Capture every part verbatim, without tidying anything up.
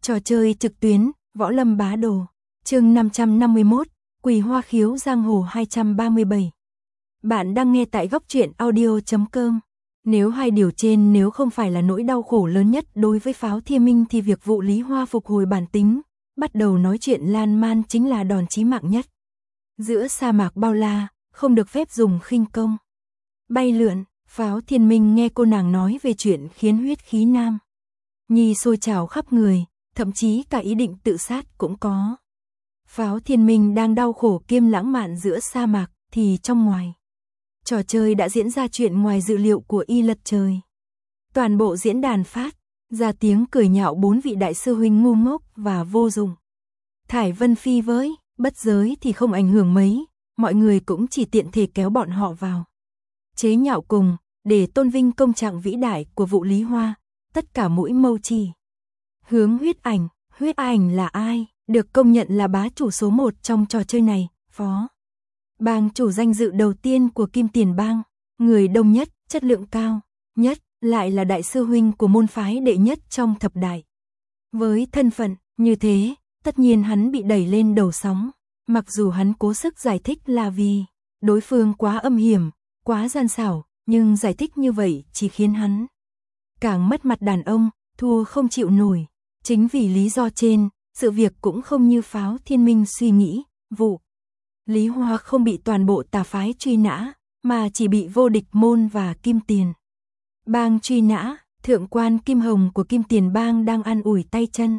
Trò chơi trực tuyến, Võ Lâm Bá Đồ. Chương năm trăm năm mươi mốt, Quỳ Hoa Khiếu Giang Hồ hai trăm ba mươi bảy. Bạn đang nghe tại góc truyện audio chấm com. Nếu hai điều trên nếu không phải là nỗi đau khổ lớn nhất đối với Pháo Thiên Minh thì việc vụ Lý Hoa phục hồi bản tính, bắt đầu nói chuyện lan man chính là đòn chí mạng nhất. Giữa sa mạc bao la, không được phép dùng khinh công. Bay lượn, Pháo Thiên Minh nghe cô nàng nói về chuyện khiến huyết khí nam nhi sôi trào khắp người, thậm chí cả ý định tự sát cũng có. Pháo Thiên Minh đang đau khổ kiêm lãng mạn giữa sa mạc, thì trong ngoài trò chơi đã diễn ra chuyện ngoài dự liệu của y lật trời. Toàn bộ diễn đàn phát ra tiếng cười nhạo bốn vị đại sư huynh ngu ngốc và vô dụng. Thải Vân Phi với bất giới thì không ảnh hưởng mấy, mọi người cũng chỉ tiện thể kéo bọn họ vào chế nhạo cùng, để tôn vinh công trạng vĩ đại của vụ Lý Hoa. Tất cả mũi mâu chỉ hướng Huyết Ảnh. Huyết Ảnh là ai? Được công nhận là bá chủ số một trong trò chơi này, phó bang chủ danh dự đầu tiên của Kim Tiền Bang, người đông nhất, chất lượng cao nhất, lại là đại sư huynh của môn phái đệ nhất trong thập đại. Với thân phận như thế, tất nhiên hắn bị đẩy lên đầu sóng, mặc dù hắn cố sức giải thích là vì đối phương quá âm hiểm, quá gian xảo, nhưng giải thích như vậy chỉ khiến hắn càng mất mặt đàn ông, thua không chịu nổi. Chính vì lý do trên, sự việc cũng không như Pháo Thiên Minh suy nghĩ, vụ Lý Hoa không bị toàn bộ tà phái truy nã, mà chỉ bị vô địch môn và Kim Tiền Bang truy nã. Thượng quan Kim Hồng của Kim Tiền Bang đang an ủi tay chân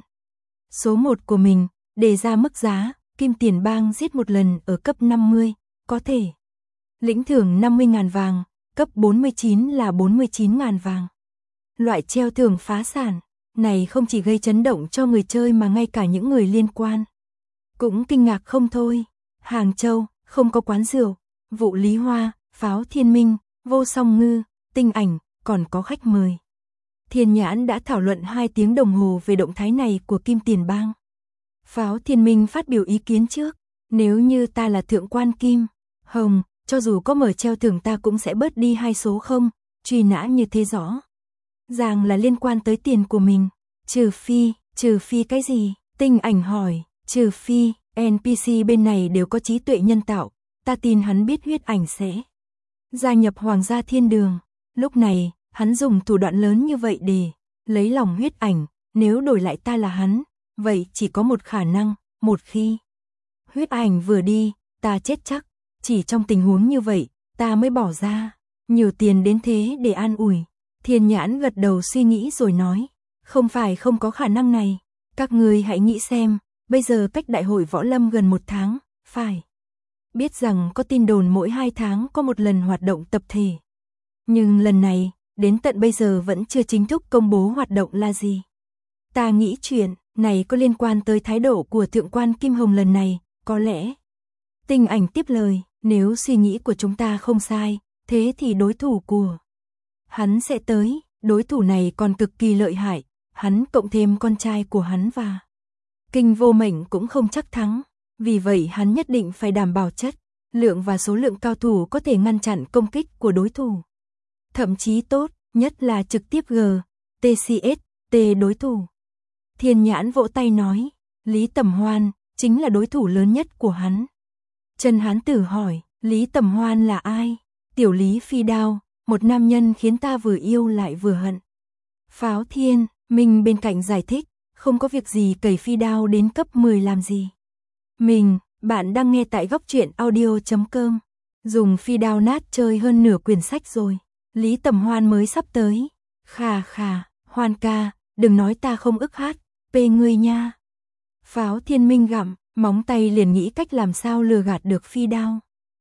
số một của mình, đề ra mức giá, Kim Tiền Bang giết một lần ở cấp năm mươi, có thể lĩnh thưởng năm mươi ngàn vàng, cấp bốn mươi chín là bốn mươi chín ngàn vàng. Loại treo thưởng phá sản này không chỉ gây chấn động cho người chơi mà ngay cả những người liên quan cũng kinh ngạc không thôi. Hàng Châu, không có quán rượu, vụ Lý Hoa, Pháo Thiên Minh, Vô Song Ngư, Tinh Ảnh, còn có khách mời. Thiên Nhãn đã thảo luận hai tiếng đồng hồ về động thái này của Kim Tiền Bang. Pháo Thiên Minh phát biểu ý kiến trước, nếu như ta là thượng quan Kim Hồng, cho dù có mở treo thưởng ta cũng sẽ bớt đi hai số không, truy nã như thế rõ ràng là liên quan tới tiền của mình. Trừ phi, trừ phi cái gì? Tinh Ảnh hỏi. Trừ phi, en pê xê bên này đều có trí tuệ nhân tạo, ta tin hắn biết Huyết Ảnh sẽ gia nhập Hoàng gia Thiên Đường. Lúc này, hắn dùng thủ đoạn lớn như vậy để lấy lòng Huyết Ảnh, nếu đổi lại ta là hắn, vậy chỉ có một khả năng, một khi Huyết Ảnh vừa đi, ta chết chắc. Chỉ trong tình huống như vậy, ta mới bỏ ra nhiều tiền đến thế để an ủi. Thiên Nhãn gật đầu suy nghĩ rồi nói, không phải không có khả năng này, các người hãy nghĩ xem, bây giờ cách đại hội võ lâm gần một tháng, phải biết rằng có tin đồn mỗi hai tháng có một lần hoạt động tập thể. Nhưng lần này, đến tận bây giờ vẫn chưa chính thức công bố hoạt động là gì. Ta nghĩ chuyện này có liên quan tới thái độ của thượng quan Kim Hồng lần này, có lẽ. Tinh Ảnh tiếp lời, nếu suy nghĩ của chúng ta không sai, thế thì đối thủ của hắn sẽ tới, đối thủ này còn cực kỳ lợi hại, hắn cộng thêm con trai của hắn và Kinh Vô Mệnh cũng không chắc thắng, vì vậy hắn nhất định phải đảm bảo chất lượng và số lượng cao thủ có thể ngăn chặn công kích của đối thủ. Thậm chí tốt, nhất là trực tiếp G, tê xê ét, T đối thủ. Thiên Nhãn vỗ tay nói, Lý Tầm Hoan chính là đối thủ lớn nhất của hắn. Trần Hán Tử hỏi, Lý Tầm Hoan là ai? Tiểu Lý Phi Đao, một nam nhân khiến ta vừa yêu lại vừa hận. Pháo Thiên Minh bên cạnh giải thích, không có việc gì cẩy Phi Đao đến cấp mười làm gì. Mình, bạn đang nghe tại góc truyện audio chấm com. Dùng Phi Đao nát chơi hơn nửa quyển sách rồi. Lý Tầm Hoan mới sắp tới. Khà khà, Hoan ca, đừng nói ta không ức hát, pê ngươi nha. Pháo Thiên Minh gặm móng tay liền nghĩ cách làm sao lừa gạt được Phi Đao.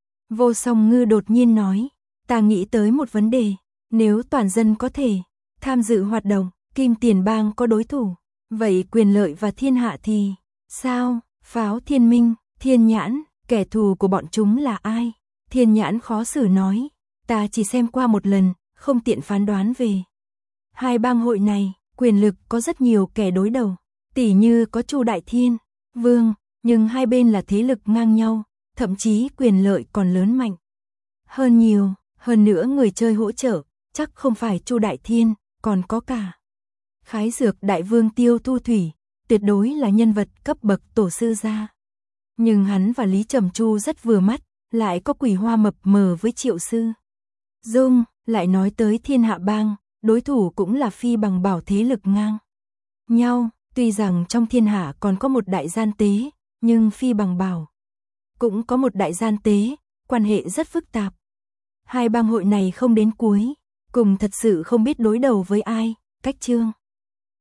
Vô Song Ngư đột nhiên nói, ta nghĩ tới một vấn đề, nếu toàn dân có thể tham dự hoạt động, Kim Tiền Bang có đối thủ, vậy quyền lợi và thiên hạ thì sao? Pháo Thiên Minh, Thiên Nhãn, kẻ thù của bọn chúng là ai? Thiên Nhãn khó xử nói, ta chỉ xem qua một lần, không tiện phán đoán về hai bang hội này, quyền lực có rất nhiều kẻ đối đầu, tỉ như có Chu Đại Thiên Vương, nhưng hai bên là thế lực ngang nhau, thậm chí quyền lợi còn lớn mạnh hơn nhiều. Hơn nữa người chơi hỗ trợ, chắc không phải Chu Đại Thiên, còn có cả Khái Dược Đại Vương Tiêu Thu Thủy, tuyệt đối là nhân vật cấp bậc tổ sư gia. Nhưng hắn và Lý Trầm Chu rất vừa mắt, lại có Quỳ Hoa mập mờ với Triệu Sư Dung, lại nói tới Thiên Hạ Bang, đối thủ cũng là Phi Bằng Bảo thế lực ngang nhau, tuy rằng trong thiên hạ còn có một đại gian tế, nhưng Phi Bằng Bảo cũng có một đại gian tế, quan hệ rất phức tạp. Hai bang hội này không đến cuối, cùng thật sự không biết đối đầu với ai, cách chương